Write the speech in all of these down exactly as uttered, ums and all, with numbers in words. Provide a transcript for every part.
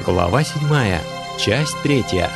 Глава седьмая, часть третья.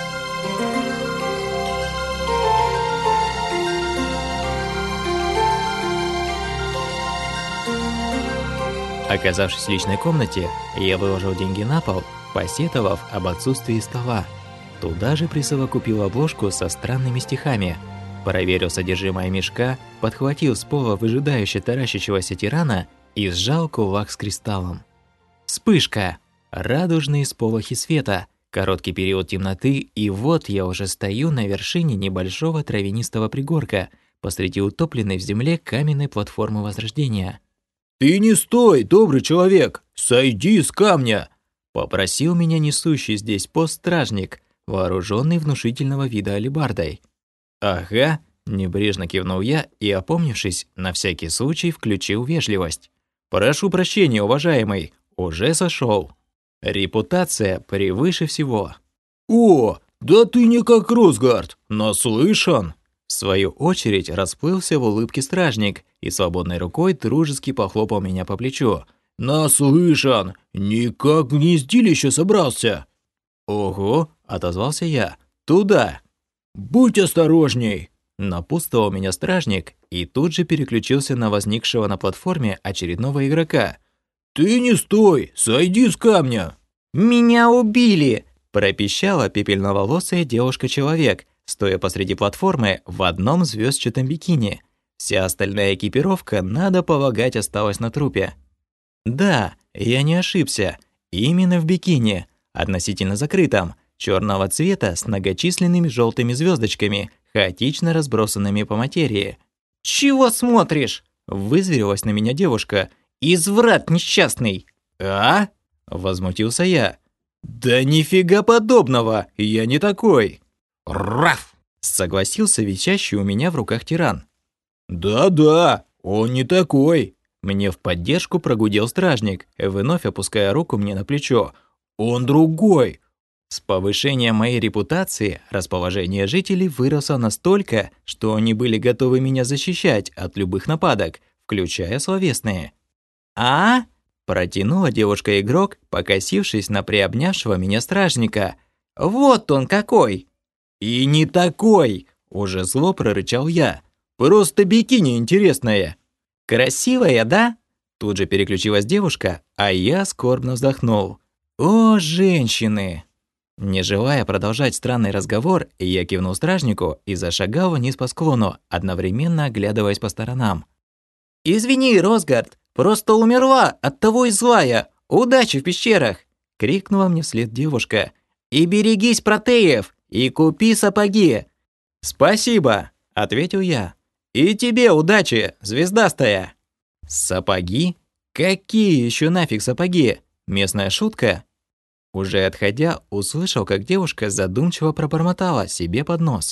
Оказавшись в личной комнате, я выложил деньги на пол, посетовав об отсутствии стола. Туда же присовокупил обложку со странными стихами. Проверил содержимое мешка, подхватил с пола выжидающе таращащегося тирана и сжал кулак с кристаллом. Вспышка! Радужные сполохи света, короткий период темноты, и вот я уже стою на вершине небольшого травянистого пригорка посреди утопленной в земле каменной платформы Возрождения. «Ты не стой, добрый человек! Сойди с камня!» Попросил меня несущий здесь пост стражник, вооруженный внушительного вида алебардой. «Ага», — небрежно кивнул я и, опомнившись, на всякий случай включил вежливость. «Прошу прощения, уважаемый, уже сошел. Репутация превыше всего». «О, да ты не как Росгард, наслышан!» В свою очередь расплылся в улыбке стражник и свободной рукой дружески похлопал меня по плечу. «Наслышан! Никак в гнездилище собрался!» «Ого!» — отозвался я. «Туда!» «Будь осторожней!» Напутствовал меня стражник и тут же переключился на возникшего на платформе очередного игрока. «Ты не стой! Сойди с камня!» «Меня убили!» – пропищала пепельноволосая девушка-человек, стоя посреди платформы в одном звездчатом бикини. Вся остальная экипировка, надо полагать, осталась на трупе. Да, я не ошибся. Именно в бикини, относительно закрытом, черного цвета с многочисленными желтыми звездочками, хаотично разбросанными по материи. «Чего смотришь?» – вызверилась на меня девушка. «Изврат несчастный!» «А?» – возмутился я. «Да нифига подобного! Я не такой!» «Раф!» – согласился висящий у меня в руках тиран. «Да-да, он не такой!» Мне в поддержку прогудел стражник, вновь опуская руку мне на плечо. «Он другой!» С повышением моей репутации расположение жителей выросло настолько, что они были готовы меня защищать от любых нападок, включая словесные. «А?» – протянула девушка-игрок, покосившись на приобнявшего меня стражника. «Вот он какой!» «И не такой!» – уже зло прорычал я. «Просто бикини интересное!» «Красивая, да?» Тут же переключилась девушка, а я скорбно вздохнул. «О, женщины!» Не желая продолжать странный разговор, я кивнул стражнику и зашагал вниз по склону, одновременно оглядываясь по сторонам. «Извини, Росгард, просто умерла, оттого и злая. Удачи в пещерах!» — крикнула мне вслед девушка. «И берегись протеев, и купи сапоги!» «Спасибо!» — ответил я. «И тебе удачи, звездастая!» «Сапоги? Какие еще нафиг сапоги? Местная шутка?» Уже отходя, услышал, как девушка задумчиво пробормотала себе под нос.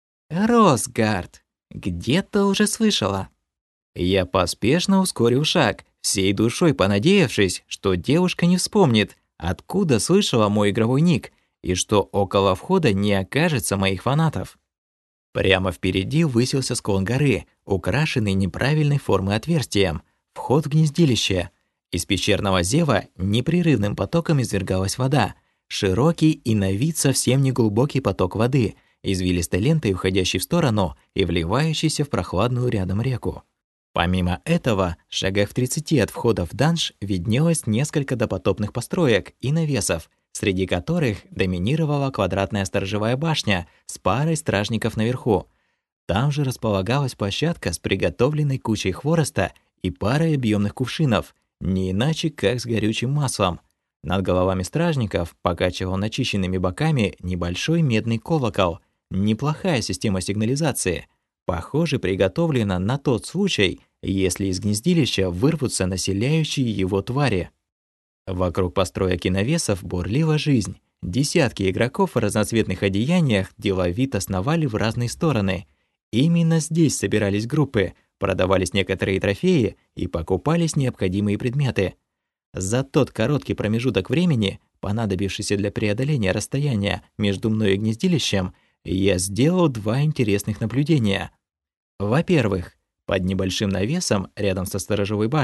«Росгард, где-то уже слышала». Я поспешно ускорил шаг, всей душой понадеявшись, что девушка не вспомнит, откуда слышала мой игровой ник, и что около входа не окажется моих фанатов. Прямо впереди высился склон горы, украшенный неправильной формы отверстием, вход в гнездилище. Из пещерного зева непрерывным потоком извергалась вода, широкий и на вид совсем неглубокий поток воды, извилистой лентой уходящий в сторону и вливающийся в прохладную рядом реку. Помимо этого, в шагах в тридцати от входа в данж виднелось несколько допотопных построек и навесов, среди которых доминировала квадратная сторожевая башня с парой стражников наверху. Там же располагалась площадка с приготовленной кучей хвороста и парой объемных кувшинов, не иначе как с горючим маслом. Над головами стражников покачивал начищенными боками небольшой медный колокол. Неплохая система сигнализации. Похоже, приготовлена на тот случай, если из гнездилища вырвутся населяющие его твари. Вокруг построек и навесов бурлила жизнь. Десятки игроков в разноцветных одеяниях деловито сновали в разные стороны. Именно здесь собирались группы, продавались некоторые трофеи и покупались необходимые предметы. За тот короткий промежуток времени, понадобившийся для преодоления расстояния между мной и гнездилищем, я сделал два интересных наблюдения. Во-первых, под небольшим навесом рядом со сторожевой башней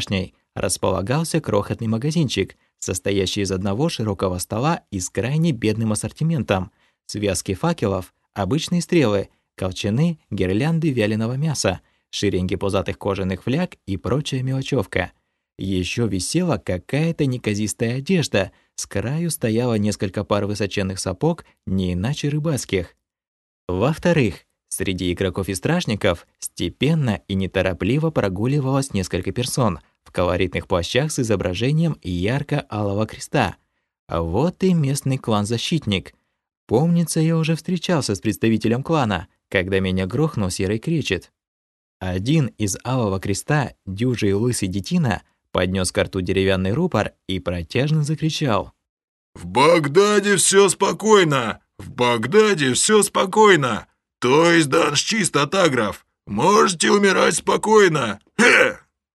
располагался крохотный магазинчик, состоящий из одного широкого стола и с крайне бедным ассортиментом: связки факелов, обычные стрелы, колчаны, гирлянды вяленого мяса, шеренги пузатых кожаных фляг и прочая мелочевка. Еще висела какая-то неказистая одежда, с краю стояло несколько пар высоченных сапог, не иначе рыбацких. Во-вторых, среди игроков и стражников степенно и неторопливо прогуливалось несколько персон в колоритных плащах с изображением ярко-алого креста. А вот и местный клан-защитник. Помнится, я уже встречался с представителем клана, когда меня грохнул серый кречет. Один из алого креста, дюжий лысый детина, поднес к рту деревянный рупор и протяжно закричал: «В Багдаде все спокойно! В Багдаде все спокойно! То есть данж чист от агров! Можете умирать спокойно! Хе!»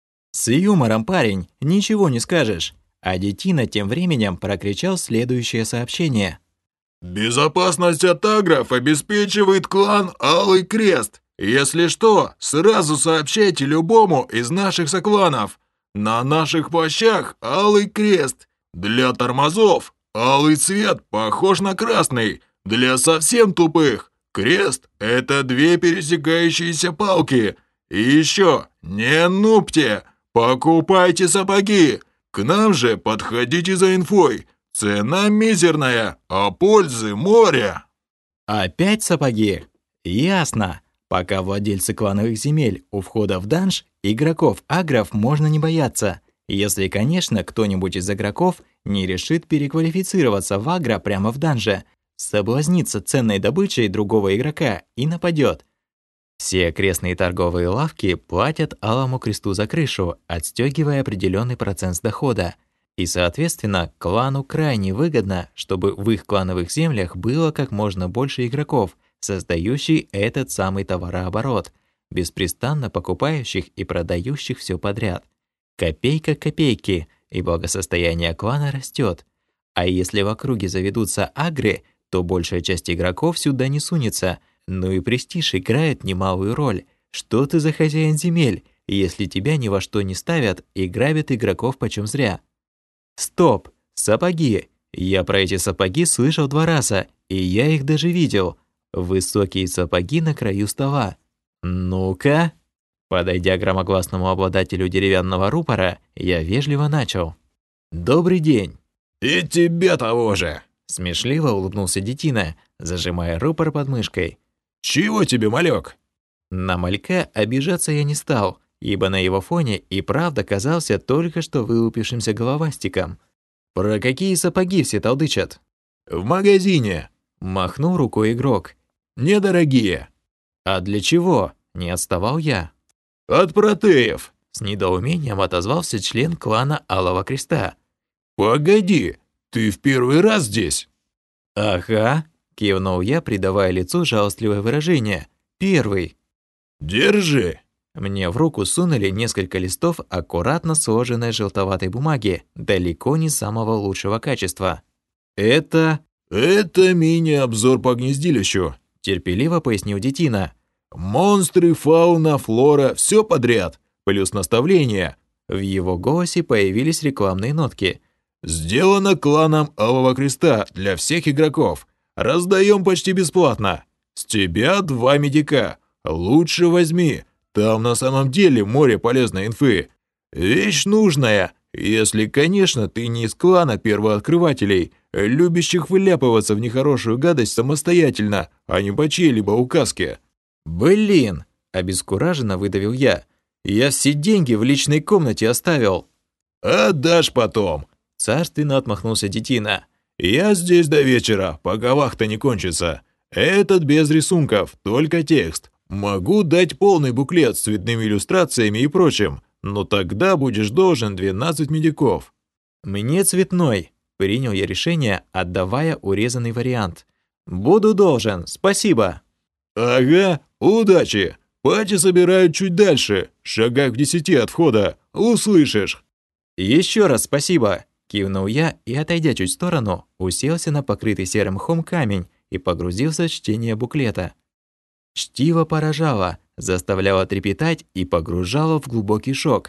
С юмором, парень, ничего не скажешь. А детина тем временем прокричал следующее сообщение: «Безопасность от агров обеспечивает клан Алый Крест. Если что, сразу сообщайте любому из наших сокланов. На наших плащах Алый Крест. Для тормозов алый цвет похож на красный. Для совсем тупых крест — это две пересекающиеся палки. И еще, не нупте, покупайте сапоги. К нам же подходите за инфой. Цена мизерная, а пользы море». Опять сапоги? Ясно. Пока владельцы клановых земель у входа в данж, игроков-агров можно не бояться, если, конечно, кто-нибудь из игроков не решит переквалифицироваться в агро прямо в данже, соблазниться ценной добычей другого игрока и нападет. Все окрестные торговые лавки платят Алому Кресту за крышу, отстегивая определенный процент с дохода. И, соответственно, клану крайне выгодно, чтобы в их клановых землях было как можно больше игроков, создающий этот самый товарооборот, беспрестанно покупающих и продающих все подряд. Копейка к копейке, и благосостояние клана растет. А если в округе заведутся агры, то большая часть игроков сюда не сунется. Ну и престиж играет немалую роль. Что ты за хозяин земель, если тебя ни во что не ставят и грабят игроков почем зря? Стоп! Сапоги! Я про эти сапоги слышал два раза, и я их даже видел. Высокие сапоги на краю стола. Ну-ка. Подойдя к громогласному обладателю деревянного рупора, я вежливо начал: «Добрый день». «И тебе того же!» Смешливо улыбнулся детина, зажимая рупор под мышкой. «Чего тебе, малек?» На малька обижаться я не стал, ибо на его фоне и правда казался только что вылупившимся головастиком. «Про какие сапоги все толдычат?» «В магазине», — махнул рукой игрок. «Недорогие». «А для чего?» — не отставал я. «От протеев», — с недоумением отозвался член клана Алого Креста. «Погоди, ты в первый раз здесь?» «Ага», — кивнул я, придавая лицу жалостливое выражение. «Первый». «Держи». Мне в руку сунули несколько листов аккуратно сложенной желтоватой бумаги, далеко не самого лучшего качества. «Это...» «Это мини-обзор по гнездилищу», — терпеливо пояснил детина. «Монстры, фауна, флора, все подряд, плюс наставления». В его голосе появились рекламные нотки. «Сделано кланом Алого Креста для всех игроков. Раздаем почти бесплатно. С тебя два медика. Лучше возьми. Там на самом деле море полезной инфы. Вещь нужная, если, конечно, ты не из клана первооткрывателей, любящих вляпываться в нехорошую гадость самостоятельно, а не по чьей-либо указке». «Блин!» – обескураженно выдавил я. «Я все деньги в личной комнате оставил». «Отдашь потом», – царственно отмахнулся детина. «Я здесь до вечера, пока вахта не кончится. Этот без рисунков, только текст. Могу дать полный буклет с цветными иллюстрациями и прочим, но тогда будешь должен двенадцать медиков». «Мне цветной», — принял я решение, отдавая урезанный вариант. «Буду должен, спасибо». «Ага, удачи. Пати собирают чуть дальше, шагах в десяти от входа. Услышишь». «Еще раз спасибо», — кивнул я и, отойдя чуть в сторону, уселся на покрытый серым мхом камень и погрузился в чтение буклета. Чтиво поражало, заставляло трепетать и погружало в глубокий шок.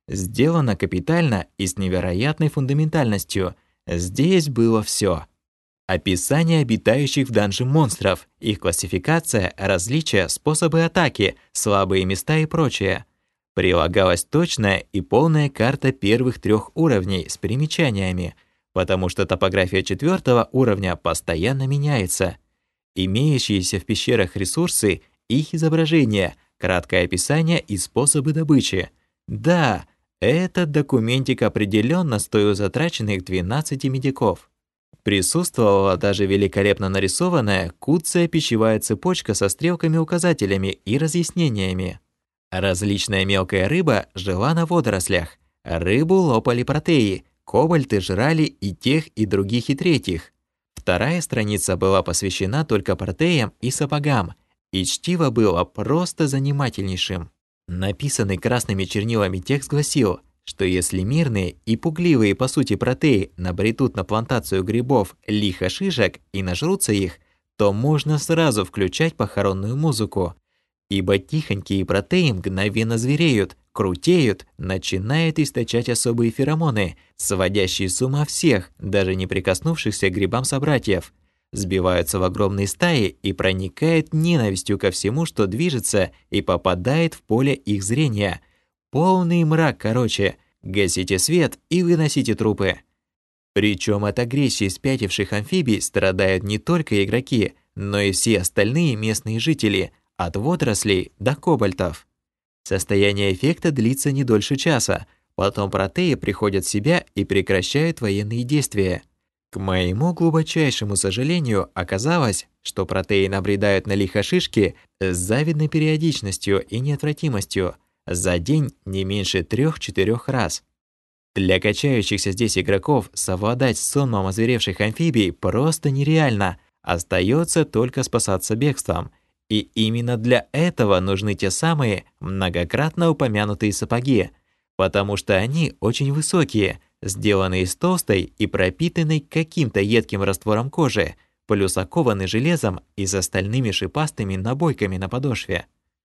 Сделано капитально и с невероятной фундаментальностью. Здесь было все. Описание обитающих в данже монстров, их классификация, различия, способы атаки, слабые места и прочее. Прилагалась точная и полная карта первых трех уровней с примечаниями, потому что топография четвертого уровня постоянно меняется. Имеющиеся в пещерах ресурсы, их изображения, краткое описание и способы добычи. Да, этот документик определенно стоил затраченных двенадцати медиков. Присутствовала даже великолепно нарисованная куцая пищевая цепочка со стрелками-указателями и разъяснениями. Различная мелкая рыба жила на водорослях. Рыбу лопали протеи, кобальты жрали и тех, и других, и третьих. Вторая страница была посвящена только протеям и сапогам, и чтиво было просто занимательнейшим. Написанный красными чернилами текст гласил, что если мирные и пугливые по сути протеи набредут на плантацию грибов лихо-шишек и нажрутся их, то можно сразу включать похоронную музыку, ибо тихонькие протеи мгновенно звереют, крутеют, начинают источать особые феромоны, сводящие с ума всех, даже не прикоснувшихся к грибам собратьев, сбиваются в огромные стаи и проникают ненавистью ко всему, что движется и попадает в поле их зрения. Полный мрак, короче. Гасите свет и выносите трупы. Причем от агрессии спятивших амфибий страдают не только игроки, но и все остальные местные жители, от водорослей до кобальтов. Состояние эффекта длится не дольше часа, потом протеи приходят в себя и прекращают военные действия. К моему глубочайшему сожалению, оказалось, что протеи набредают на лихошишки с завидной периодичностью и неотвратимостью, за день не меньше трех-четырех раз. Для качающихся здесь игроков совладать с сонмом озверевших амфибий просто нереально, остается только спасаться бегством. И именно для этого нужны те самые многократно упомянутые сапоги, потому что они очень высокие, сделаны из толстой и пропитанной каким-то едким раствором кожи, плюс окованы железом и с остальными шипастыми набойками на подошве.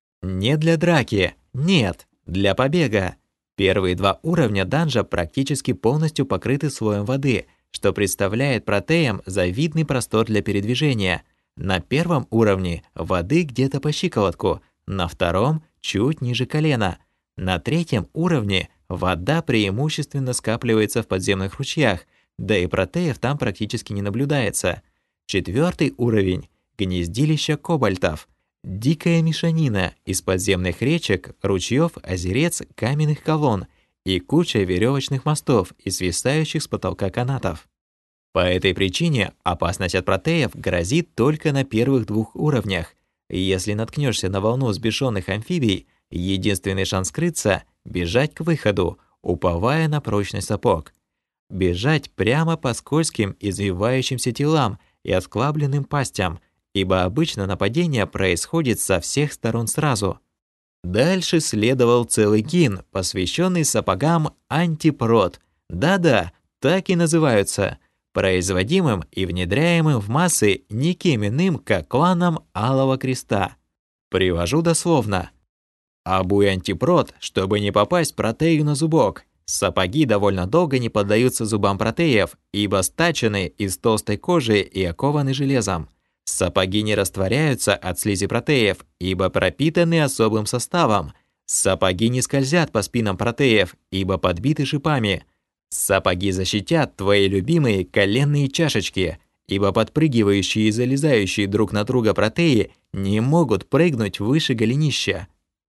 Не для драки, нет, для побега. Первые два уровня данжа практически полностью покрыты слоем воды, что представляет протеям завидный простор для передвижения. На первом уровне воды где-то по щиколотку, на втором чуть ниже колена. На третьем уровне вода преимущественно скапливается в подземных ручьях, да и протеев там практически не наблюдается. Четвертый уровень – гнездилище кобальтов. Дикая мешанина из подземных речек, ручьев, озерец, каменных колонн и куча веревочных мостов и свисающих с потолка канатов. По этой причине опасность от протеев грозит только на первых двух уровнях. Если наткнешься на волну взбешенных амфибий, единственный шанс скрыться – бежать к выходу, уповая на прочный сапог. Бежать прямо по скользким извивающимся телам и осклабленным пастям, ибо обычно нападение происходит со всех сторон сразу. Дальше следовал целый гин, посвященный сапогам антипрот. Да-да, так и называются. Производимым и внедряемым в массы никем иным, как кланом Алого Креста. Привожу дословно. Обуй антипрот, чтобы не попасть протею на зубок. Сапоги довольно долго не поддаются зубам протеев, ибо стачены из толстой кожи и окованы железом. Сапоги не растворяются от слизи протеев, ибо пропитаны особым составом. Сапоги не скользят по спинам протеев, ибо подбиты шипами. Сапоги защитят твои любимые коленные чашечки, ибо подпрыгивающие и залезающие друг на друга протеи не могут прыгнуть выше голенища.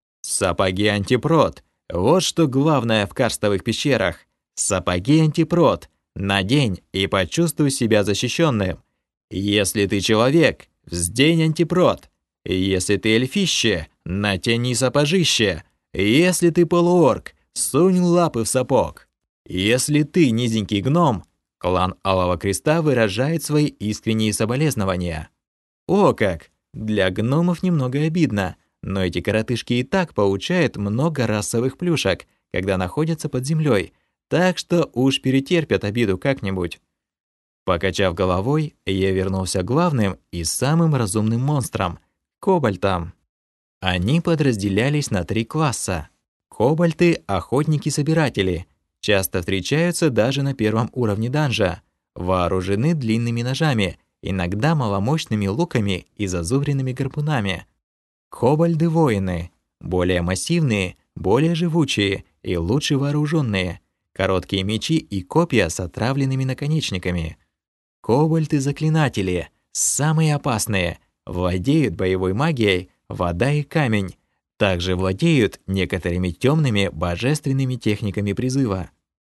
Сапоги антипрот – вот что главное в карстовых пещерах. Сапоги антипрот – надень и почувствуй себя защищенным. Если ты человек, вздень антипрот. Если ты эльфище, натяни сапожище. Если ты полуорк, сунь лапы в сапог. Если ты низенький гном, клан Алого Креста выражает свои искренние соболезнования. О как! Для гномов немного обидно, но эти коротышки и так получают много расовых плюшек, когда находятся под землей, так что уж перетерпят обиду как-нибудь. Покачав головой, я вернулся к главным и самым разумным монстрам — кобальтам. Они подразделялись на три класса. Кобальты – охотники-собиратели, часто встречаются даже на первом уровне данжа, вооружены длинными ножами, иногда маломощными луками и зазубренными гарпунами. Кобальды-воины – более массивные, более живучие и лучше вооруженные, короткие мечи и копья с отравленными наконечниками. Кобальты-заклинатели – самые опасные, владеют боевой магией, вода и камень, также владеют некоторыми темными божественными техниками призыва.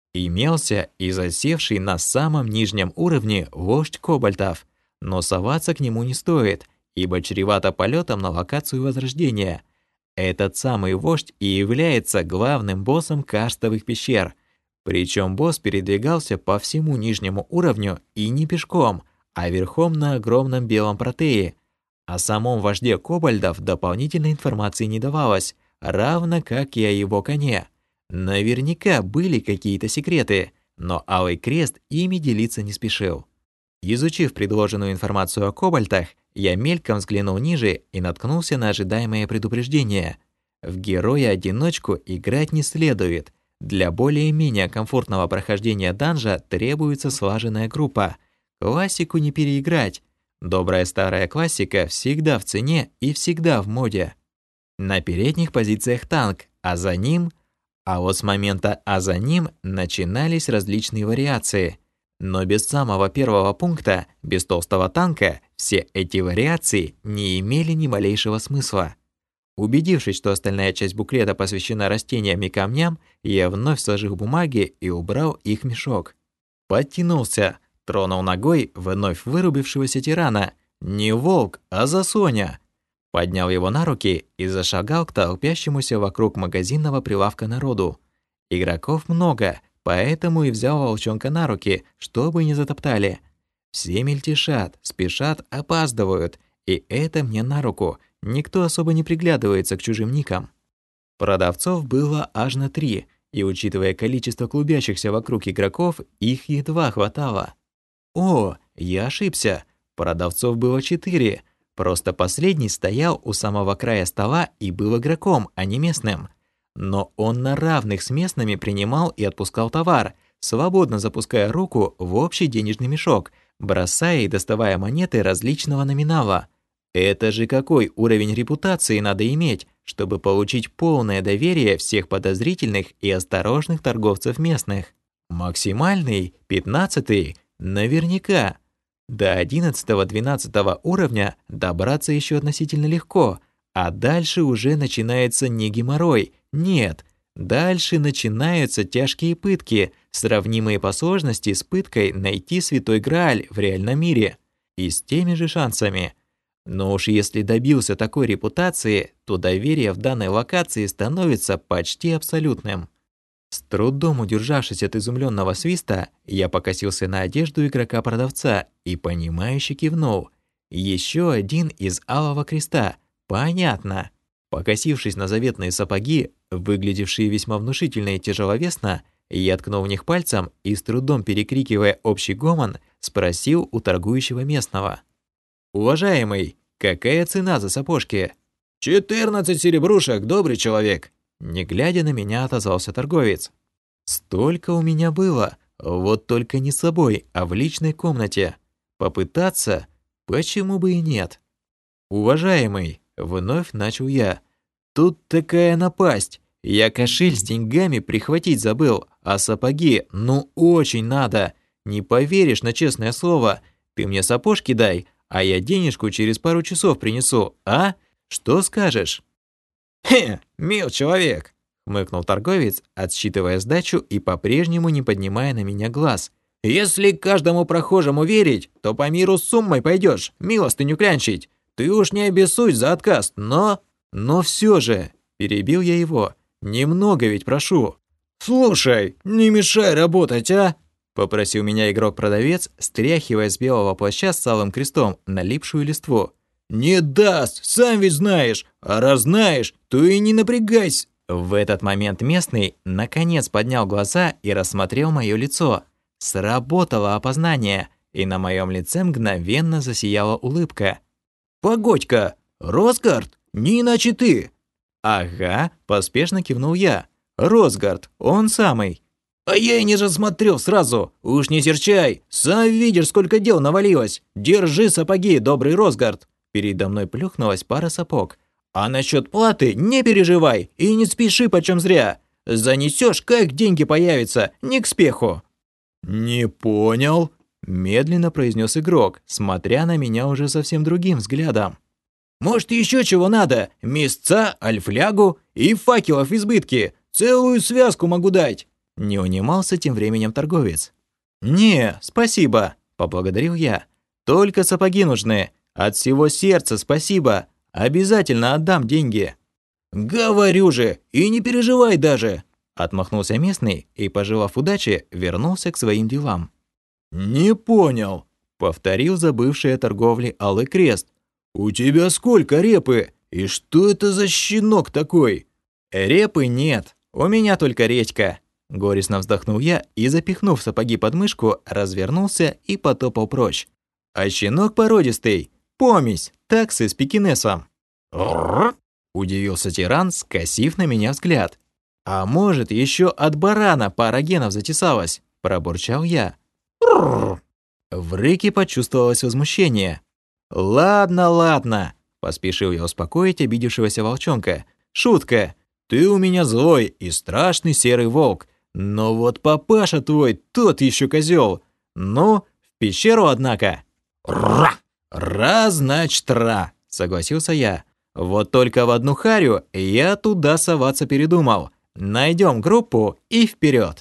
Имелся и засевший на самом нижнем уровне вождь кобальтов, но соваться к нему не стоит, ибо чревато полетом на локацию Возрождения. Этот самый вождь и является главным боссом карстовых пещер. Причем босс передвигался по всему нижнему уровню и не пешком, а верхом на огромном белом протее. О самом вожде кобальдов дополнительной информации не давалось, равно как и о его коне. Наверняка были какие-то секреты, но Алый Крест ими делиться не спешил. Изучив предложенную информацию о кобальтах, я мельком взглянул ниже и наткнулся на ожидаемое предупреждение. В героя-одиночку играть не следует. Для более-менее комфортного прохождения данжа требуется слаженная группа. Классику не переиграть. Добрая старая классика всегда в цене и всегда в моде. На передних позициях танк, а за ним... А вот с момента «а за ним» начинались различные вариации. Но без самого первого пункта, без толстого танка, все эти вариации не имели ни малейшего смысла. Убедившись, что остальная часть буклета посвящена растениям и камням, я вновь сложил бумаги и убрал их в мешок. Подтянулся, тронул ногой вновь вырубившегося тирана. Не волк, а засоня. Поднял его на руки и зашагал к толпящемуся вокруг магазинного прилавка народу. Игроков много, поэтому и взял волчонка на руки, чтобы не затоптали. Все мельтешат, спешат, опаздывают, и это мне на руку. Никто особо не приглядывается к чужим никам. Продавцов было аж на три, и, учитывая количество клубящихся вокруг игроков, их едва хватало. О, я ошибся. Продавцов было четыре. Просто последний стоял у самого края стола и был игроком, а не местным. Но он на равных с местными принимал и отпускал товар, свободно запуская руку в общий денежный мешок, бросая и доставая монеты различного номинала. Это же какой уровень репутации надо иметь, чтобы получить полное доверие всех подозрительных и осторожных торговцев местных? Максимальный, пятнадцатый, наверняка. До одиннадцатого-двенадцатого уровня добраться еще относительно легко, а дальше уже начинается не геморрой, нет, дальше начинаются тяжкие пытки, сравнимые по сложности с пыткой найти Святой Грааль в реальном мире, и с теми же шансами. Но уж если добился такой репутации, то доверие в данной локации становится почти абсолютным. С трудом удержавшись от изумленного свиста, я покосился на одежду игрока-продавца и понимающе кивнул. Еще один из Алого Креста. Понятно. Покосившись на заветные сапоги, выглядевшие весьма внушительно и тяжеловесно, я ткнул в них пальцем и, с трудом перекрикивая общий гомон, спросил у торгующего местного. «Уважаемый, какая цена за сапожки?» «Четырнадцать серебрушек, добрый человек!» Не глядя на меня, отозвался торговец. Столько у меня было, вот только не с собой, а в личной комнате. Попытаться? Почему бы и нет? Уважаемый, вновь начал я. Тут такая напасть. Я кошель с деньгами прихватить забыл, а сапоги, ну очень надо. Не поверишь на честное слово. Ты мне сапожки дай, а я денежку через пару часов принесу, а? Что скажешь? «Хе, мил человек!» — хмыкнул торговец, отсчитывая сдачу и по-прежнему не поднимая на меня глаз. «Если каждому прохожему верить, то по миру с суммой пойдешь, милостыню клянчить. Ты уж не обессудь за отказ, но...» «Но все же...» — перебил я его. «Немного ведь прошу». «Слушай, не мешай работать, а?» — попросил меня игрок-продавец, стряхивая с белого плаща с Алым Крестом налипшую листву. «Не даст, сам ведь знаешь, а раз знаешь, то и не напрягайся». В этот момент местный наконец поднял глаза и рассмотрел мое лицо. Сработало опознание, и на моем лице мгновенно засияла улыбка. «Погодь-ка, Росгард, не иначе ты!» «Ага», — поспешно кивнул я. «Росгард, он самый». «А я и не рассмотрел сразу. Уж не серчай. Сам видишь, сколько дел навалилось. Держи сапоги, добрый Росгард». Передо мной плюхнулась пара сапог. «А насчет платы не переживай и не спеши почем зря. Занесешь, как деньги появятся, не к спеху». «Не понял», – медленно произнес игрок, смотря на меня уже совсем другим взглядом. «Может, еще чего надо? Мясца, альфлягу и факелов в избытке. Целую связку могу дать». Не унимался тем временем торговец. «Не, спасибо», – поблагодарил я. «Только сапоги нужны. От всего сердца спасибо. Обязательно отдам деньги». «Говорю же, и не переживай даже», – отмахнулся местный и, пожелав удачи, вернулся к своим делам. «Не понял», – повторил забывший о торговле Алый Крест. «У тебя сколько репы? И что это за щенок такой?» «Репы нет, у меня только редька». Горестно вздохнул я и, запихнув сапоги под мышку, развернулся и потопал прочь. «А щенок породистый, помесь, таксы с пекинесом». «Рррр!» – удивился тиран, скосив на меня взгляд. «А может, еще от барана пара генов затесалась?» – пробурчал я. «Рррр!» В рыке почувствовалось возмущение. «Ладно, ладно», – поспешил я успокоить обидевшегося волчонка. «Шутка. Ты у меня злой и страшный серый волк. Но вот папаша твой тот еще козел. Ну, в пещеру, однако». «Ра! Раз, значит, ра», – согласился я. «Вот только в одну харю я туда соваться передумал. Найдем группу и вперед».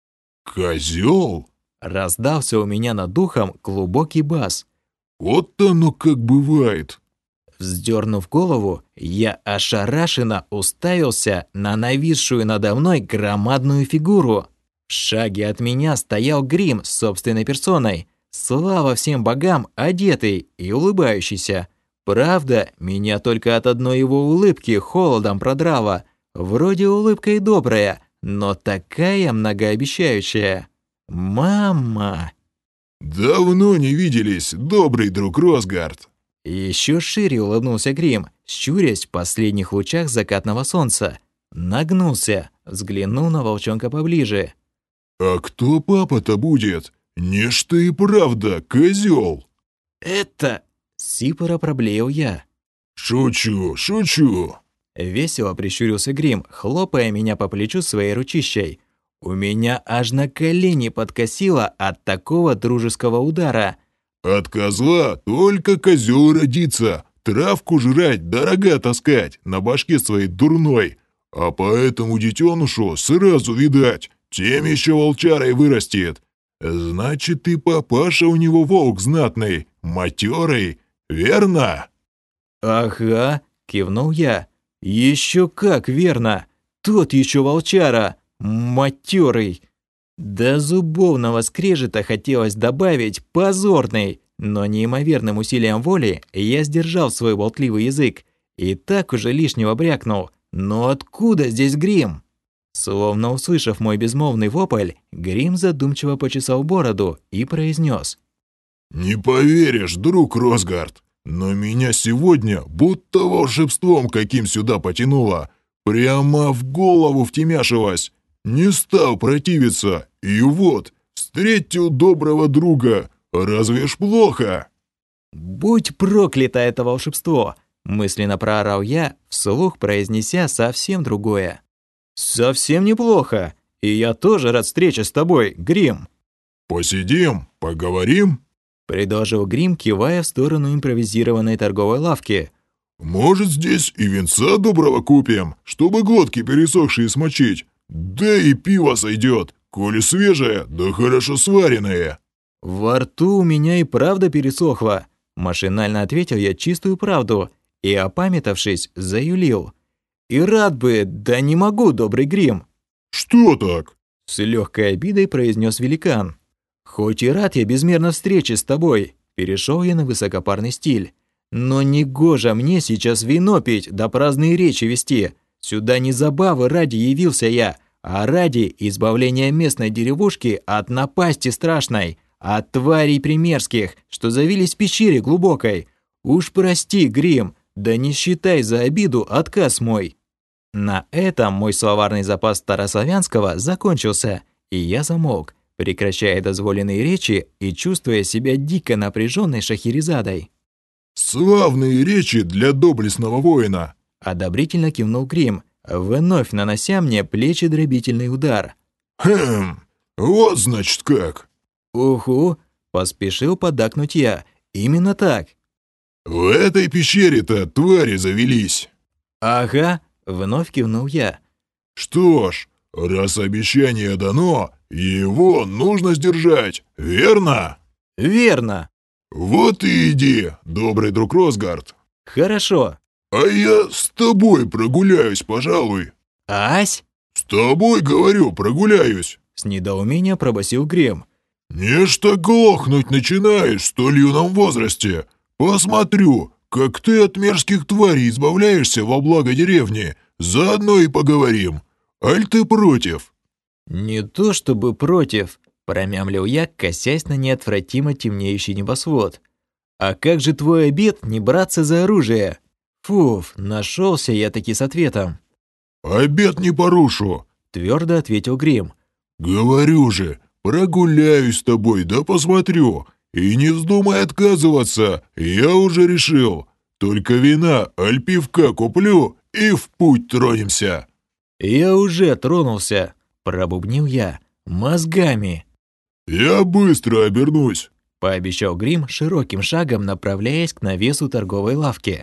«Козел?» – раздался у меня над духом глубокий бас. «Вот оно как бывает». Вздернув голову, я ошарашенно уставился на нависшую надо мной громадную фигуру. В шаге от меня стоял Грим с собственной персоной. Слава всем богам, одетый и улыбающийся. Правда, меня только от одной его улыбки холодом продрало. Вроде улыбка и добрая, но такая многообещающая. Мама! «Давно не виделись, добрый друг Росгард». Еще шире улыбнулся Грим, щурясь в последних лучах закатного солнца. Нагнулся, взглянул на волчонка поближе. «А кто папа-то будет? Нечто и правда, козел». «Это...» — сипоро проблеял я. «Шучу, шучу». Весело прищурился Грим, хлопая меня по плечу своей ручищей. У меня аж на колени подкосило от такого дружеского удара. «От козла только козел родится, травку жрать, дорога таскать, на башке своей дурной. А по этому детенышу сразу видать, тем еще волчарой вырастет. Значит, и папаша у него волк знатный, матерый, верно?» «Ага», — кивнул я. «Еще как верно! Тот еще волчара, матерый!» До зубовного скрежета хотелось добавить «позорный», но неимоверным усилием воли я сдержал свой болтливый язык и так уже лишнего брякнул. «Но откуда здесь Грим?» Словно услышав мой безмолвный вопль, Грим задумчиво почесал бороду и произнес: «Не поверишь, друг Росгард, но меня сегодня будто волшебством каким сюда потянуло. Прямо в голову втемяшилось. Не стал противиться, и вот, встретил доброго друга. Разве ж плохо?» «Будь проклято это волшебство!» – мысленно проорал я, вслух произнеся совсем другое. «Совсем неплохо, и я тоже рад встрече с тобой, Грим!» «Посидим, поговорим?» – предложил Грим, кивая в сторону импровизированной торговой лавки. «Может, здесь и винца доброго купим, чтобы глотки пересохшие смочить? Да и пиво сойдет, коли свежее, да хорошо сваренное». «Во рту у меня и правда пересохло», – машинально ответил я чистую правду и, опамятовшись, заюлил. «И рад бы, да не могу, добрый Грим». «Что так?» – с легкой обидой произнес великан. «Хоть и рад я безмерно встрече с тобой», – перешел я на высокопарный стиль. «Но не гоже мне сейчас вино пить да праздные речи вести. Сюда не забавы ради явился я, а ради избавления местной деревушки от напасти страшной, от тварей примерских, что завились в пещере глубокой. Уж прости, Грим, да не считай за обиду отказ мой». На этом мой словарный запас старославянского закончился, и я замолк, прекращая дозволенные речи и чувствуя себя дико напряженной Шахерезадой. «Славные речи для доблестного воина!» Одобрительно кивнул Грим, вновь нанося мне плечедробительный удар. «Хм, вот значит как!» «Уху!» – поспешил поддакнуть я. «Именно так!» «В этой пещере-то твари завелись!» «Ага!» – вновь кивнул я. «Что ж, раз обещание дано, его нужно сдержать, верно?» «Верно!» «Вот и иди, добрый друг Росгард. «Хорошо!» А я с тобой прогуляюсь, пожалуй». «Ась?» «С тобой, говорю, прогуляюсь». С недоумением пробасил Грим. «Нечто глохнуть начинаешь в столь юном возрасте. Посмотрю, как ты от мерзких тварей избавляешься во благо деревни. Заодно и поговорим. Аль ты против?» «Не то чтобы против», – промямлил я, косясь на неотвратимо темнеющий небосвод. «А как же твой обет не браться за оружие?» «Фуф, нашелся я таки с ответом». «Обет не порушу», – твердо ответил Грим. «Говорю же, прогуляюсь с тобой, да посмотрю. И не вздумай отказываться, я уже решил. Только вина, аль пивка куплю, и в путь тронемся». «Я уже тронулся», – пробубнил я, – «мозгами». «Я быстро обернусь», – пообещал Грим, широким шагом направляясь к навесу торговой лавки.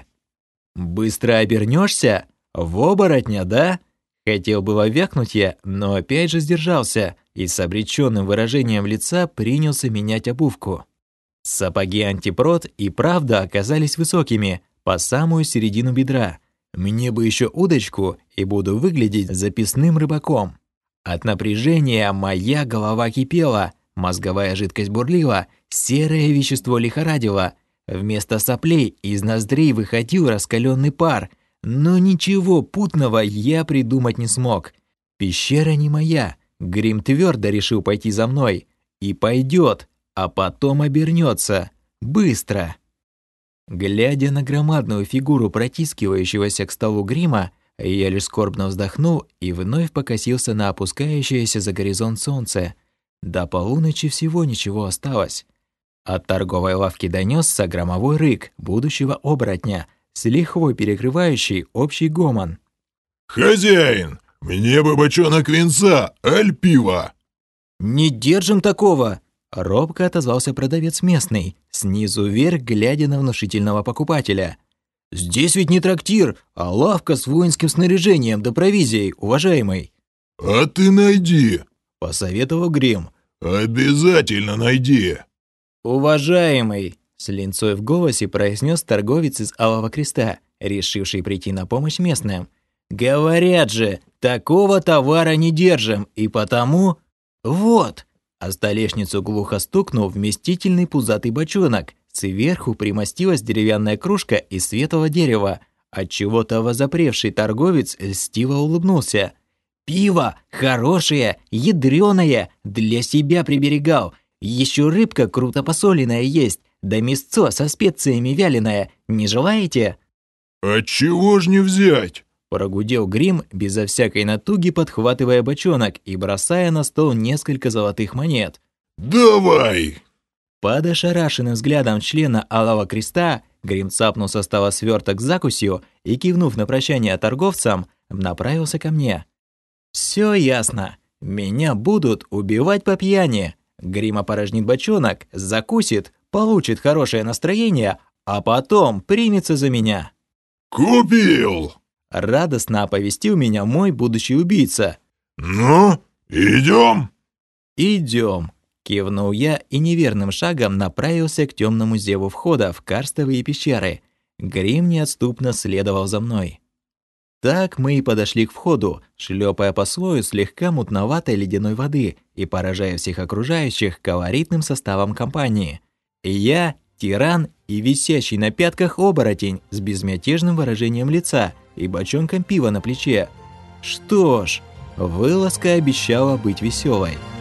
«Быстро обернешься? В оборотня, да?» Хотел было вякнуть я, но опять же сдержался и с обреченным выражением лица принялся менять обувку. Сапоги антипрот и правда оказались высокими, по самую середину бедра. Мне бы еще удочку, и буду выглядеть записным рыбаком. От напряжения моя голова кипела, мозговая жидкость бурлила, серое вещество лихорадило. Вместо соплей из ноздрей выходил раскаленный пар, но ничего путного я придумать не смог. Пещера не моя, Грим твердо решил пойти за мной. И пойдет, а потом обернется. Быстро. Глядя на громадную фигуру протискивающегося к столу Грима, я лишь скорбно вздохнул и вновь покосился на опускающееся за горизонт солнце. До полуночи всего ничего осталось. От торговой лавки донесся громовой рык будущего оборотня, с лихвой перекрывающий общий гомон. «Хозяин, мне бы бочонок винца, аль пива». «Не держим такого!» – робко отозвался продавец местный, снизу вверх глядя на внушительного покупателя. «Здесь ведь не трактир, а лавка с воинским снаряжением да провизией, уважаемый». «А ты найди», – посоветовал Грим. «Обязательно найди». «Уважаемый!» – с линцой в голосе произнес торговец из Алого Креста, решивший прийти на помощь местным. «Говорят же, такого товара не держим, и потому...» «Вот!» – о столешницу глухо стукнул вместительный пузатый бочонок. Сверху примостилась деревянная кружка из светлого дерева. Отчего-то возопревший торговец льстиво улыбнулся. «Пиво хорошее, ядрёное, для себя приберегал. Еще рыбка круто посоленная есть, да мясцо со специями вяленое. Не желаете?» «Отчего ж не взять?» – прогудел Грим, безо всякой натуги подхватывая бочонок и бросая на стол несколько золотых монет. «Давай!» Под ошарашенным взглядом члена Алого Креста Грим цапнул со стола сверток с закусью и, кивнув на прощание торговцам, направился ко мне. «Все ясно. Меня будут убивать по пьяни. Грим опорожнит бочонок, закусит, получит хорошее настроение, а потом примется за меня». «Купил!» – радостно оповестил меня мой будущий убийца. «Ну, идем?» «Идем», – кивнул я и неверным шагом направился к темному зеву входа в карстовые пещеры. Грим неотступно следовал за мной. Так мы и подошли к входу, шлепая по слою слегка мутноватой ледяной воды и поражая всех окружающих колоритным составом компании. Я, тиран и висящий на пятках оборотень с безмятежным выражением лица и бочонком пива на плече. Что ж, вылазка обещала быть веселой.